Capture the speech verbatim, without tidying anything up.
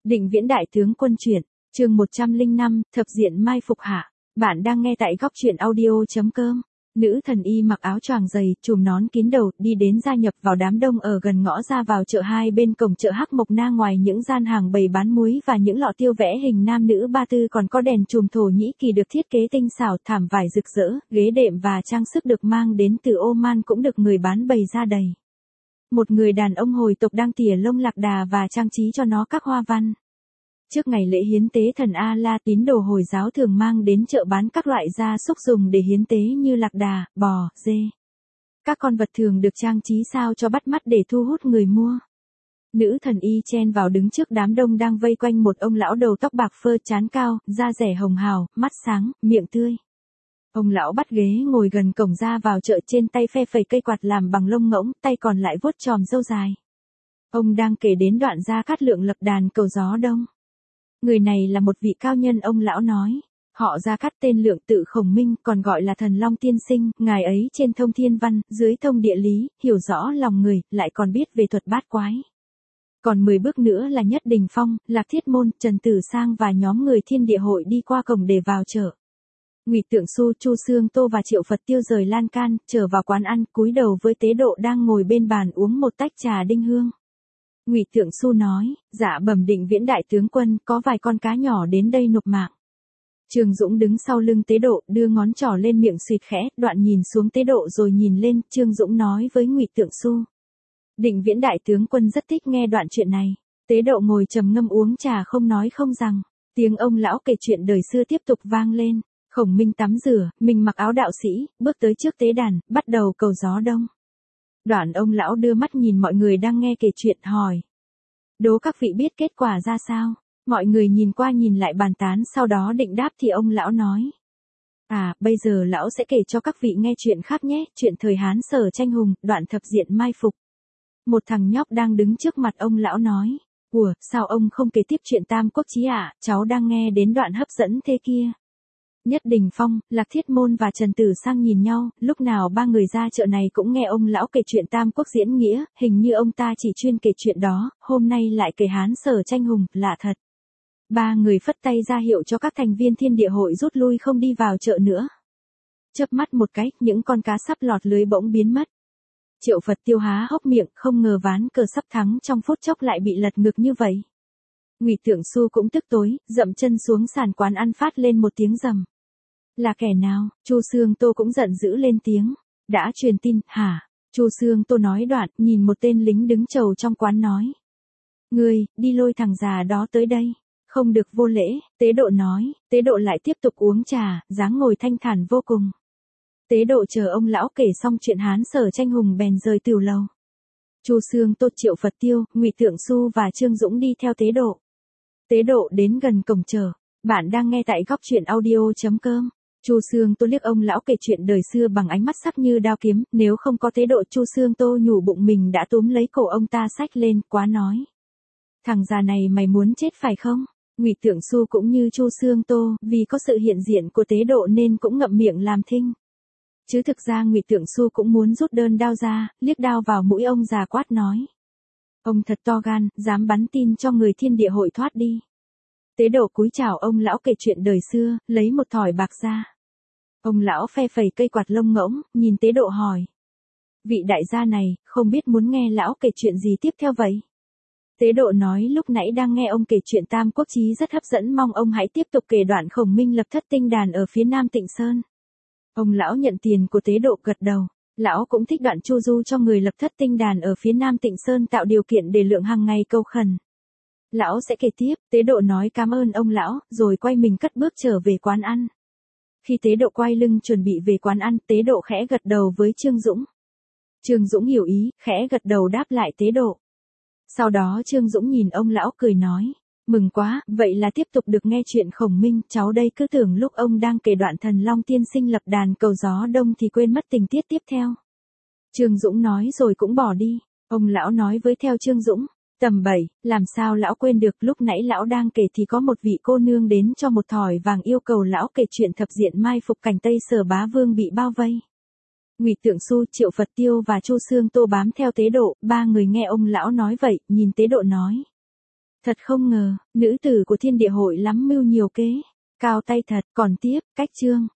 Định Viễn đại tướng quân truyện, chương một trăm lẻ năm, thập diện mai phục hạ. Bạn đang nghe tại góc truyện audio chấm com. Nữ thần y mặc áo choàng dày, trùm nón kín đầu, đi đến gia nhập vào đám đông ở gần ngõ ra vào chợ hai bên cổng chợ Hắc Mộc Na. Ngoài những gian hàng bày bán muối và những lọ tiêu vẽ hình nam nữ ba tư, còn có đèn chùm Thổ Nhĩ Kỳ được thiết kế tinh xảo, thảm vải rực rỡ, ghế đệm và trang sức được mang đến từ Oman cũng được người bán bày ra đầy. Một người đàn ông hồi tộc đang tỉa lông lạc đà và trang trí cho nó các hoa văn. Trước ngày lễ hiến tế thần A-la, tín đồ Hồi giáo thường mang đến chợ bán các loại gia súc dùng để hiến tế như lạc đà, bò, dê. Các con vật thường được trang trí sao cho bắt mắt để thu hút người mua. Nữ thần y chen vào đứng trước đám đông đang vây quanh một ông lão đầu tóc bạc phơ, trán cao, da rẻ hồng hào, mắt sáng, miệng tươi. Ông lão bắt ghế ngồi gần cổng ra vào chợ, trên tay phe phẩy cây quạt làm bằng lông ngỗng, tay còn lại vuốt chòm râu dài. Ông đang kể đến đoạn Gia Cát Lượng lập đàn cầu gió đông. Người này là một vị cao nhân, ông lão nói. Họ Gia Cát tên Lượng, tự Khổng Minh, còn gọi là Thần Long Tiên Sinh. Ngài ấy trên thông thiên văn, dưới thông địa lý, hiểu rõ lòng người, lại còn biết về thuật bát quái. Còn mười bước nữa là Nhất Đình Phong, Lạc Thiết Môn, Trần Tử Sang và nhóm người Thiên Địa Hội đi qua cổng để vào chợ. Ngụy Tượng Xu, Chu Xương Tô và Triệu Phật Tiêu rời lan can, trở vào quán ăn, cúi đầu với tế độ đang ngồi bên bàn uống một tách trà đinh hương. Ngụy Tượng Xu nói, dạ bẩm Định Viễn đại tướng quân, có vài con cá nhỏ đến đây nộp mạng. Trương Dũng đứng sau lưng tế độ, đưa ngón trỏ lên miệng suýt khẽ, đoạn nhìn xuống tế độ rồi nhìn lên. Trương Dũng nói với Ngụy Tượng Xu. Định Viễn đại tướng quân rất thích nghe đoạn chuyện này. Tế độ ngồi trầm ngâm uống trà không nói không rằng. Tiếng ông lão kể chuyện đời xưa tiếp tục vang lên. Khổng Minh tắm rửa, mình mặc áo đạo sĩ, bước tới trước tế đàn, bắt đầu cầu gió đông. Đoạn ông lão đưa mắt nhìn mọi người đang nghe kể chuyện, hỏi. Đố các vị biết kết quả ra sao? Mọi người nhìn qua nhìn lại bàn tán, sau đó định đáp thì ông lão nói. À, bây giờ lão sẽ kể cho các vị nghe chuyện khác nhé, chuyện thời Hán Sở tranh hùng, đoạn thập diện mai phục. Một thằng nhóc đang đứng trước mặt ông lão nói. Ủa, sao ông không kể tiếp chuyện Tam Quốc Chí ạ, à? Cháu đang nghe đến đoạn hấp dẫn thế kia. Nhất Đình Phong, Lạc Thiết Môn và Trần Tử Sang nhìn nhau, lúc nào ba người ra chợ này cũng nghe ông lão kể chuyện Tam Quốc diễn nghĩa, hình như ông ta chỉ chuyên kể chuyện đó, hôm nay lại kể Hán Sở tranh hùng, lạ thật. Ba người phất tay ra hiệu cho các thành viên Thiên Địa Hội rút lui, không đi vào chợ nữa. Chớp mắt một cái, những con cá sắp lọt lưới bỗng biến mất. Triệu Phật Tiêu há hốc miệng, không ngờ ván cờ sắp thắng trong phút chốc lại bị lật ngược như vậy. Ngụy Tượng Xu cũng tức tối, dậm chân xuống sàn quán ăn, phát lên một tiếng rầm. Là kẻ nào? Chu Xương Tô cũng giận dữ lên tiếng. Đã truyền tin, hả? Chu Xương Tô nói đoạn, nhìn một tên lính đứng chầu trong quán nói. Ngươi, đi lôi thằng già đó tới đây. Không được vô lễ, tế độ nói. Tế độ lại tiếp tục uống trà, dáng ngồi thanh thản vô cùng. Tế độ chờ ông lão kể xong chuyện Hán Sở tranh hùng bèn rời tửu lầu. Chu Xương Tô, Triệu Phật Tiêu, Ngụy Tượng Xu và Trương Dũng đi theo tế độ. Tế độ đến gần cổng chợ. Bạn đang nghe tại góc truyện audio chấm com. Chu Xương Tô liếc ông lão kể chuyện đời xưa bằng ánh mắt sắc như đao kiếm, nếu không có tế độ, Chu Xương Tô nhủ bụng mình đã túm lấy cổ ông ta xách lên, quá nói. Thằng già này mày muốn chết phải không? Ngụy Tượng Xu cũng như Chu Xương Tô, vì có sự hiện diện của tế độ nên cũng ngậm miệng làm thinh. Chứ thực ra Ngụy Tượng Xu cũng muốn rút đơn đao ra, liếc đao vào mũi ông già quát nói. Ông thật to gan, dám bắn tin cho người Thiên Địa Hội thoát đi. Tế độ cúi chào ông lão kể chuyện đời xưa, lấy một thỏi bạc ra. Ông lão phe phẩy cây quạt lông ngỗng, nhìn tế độ hỏi. Vị đại gia này, không biết muốn nghe lão kể chuyện gì tiếp theo vậy? Tế độ nói lúc nãy đang nghe ông kể chuyện Tam Quốc Chí rất hấp dẫn, mong ông hãy tiếp tục kể đoạn Khổng Minh lập thất tinh đàn ở phía nam Tịnh Sơn. Ông lão nhận tiền của tế độ, gật đầu. Lão cũng thích đoạn chu du cho người lập thất tinh đàn ở phía nam Tịnh Sơn, tạo điều kiện để Lượng hàng ngày câu khẩn. Lão sẽ kể tiếp. Tế độ nói cảm ơn ông lão, rồi quay mình cất bước trở về quán ăn. Khi tế độ quay lưng chuẩn bị về quán ăn, tế độ khẽ gật đầu với Trương Dũng. Trương Dũng hiểu ý, khẽ gật đầu đáp lại tế độ. Sau đó Trương Dũng nhìn ông lão cười nói. Mừng quá, vậy là tiếp tục được nghe chuyện Khổng Minh, cháu đây cứ tưởng lúc ông đang kể đoạn Thần Long Tiên Sinh lập đàn cầu gió đông thì quên mất tình tiết tiếp theo. Trương Dũng nói rồi cũng bỏ đi. Ông lão nói với theo Trương Dũng. Tầm bảy, làm sao lão quên được, lúc nãy lão đang kể thì có một vị cô nương đến cho một thỏi vàng, yêu cầu lão kể chuyện thập diện mai phục cảnh Tây Sở bá vương bị bao vây. Ngụy Tượng Xu, Triệu Phật Tiêu và Chu Xương Tô bám theo tế độ, ba người nghe ông lão nói vậy, nhìn tế độ nói. Thật không ngờ, nữ tử của thiên địa hội lắm mưu nhiều kế. Cao tay thật, còn tiếp, cách chương.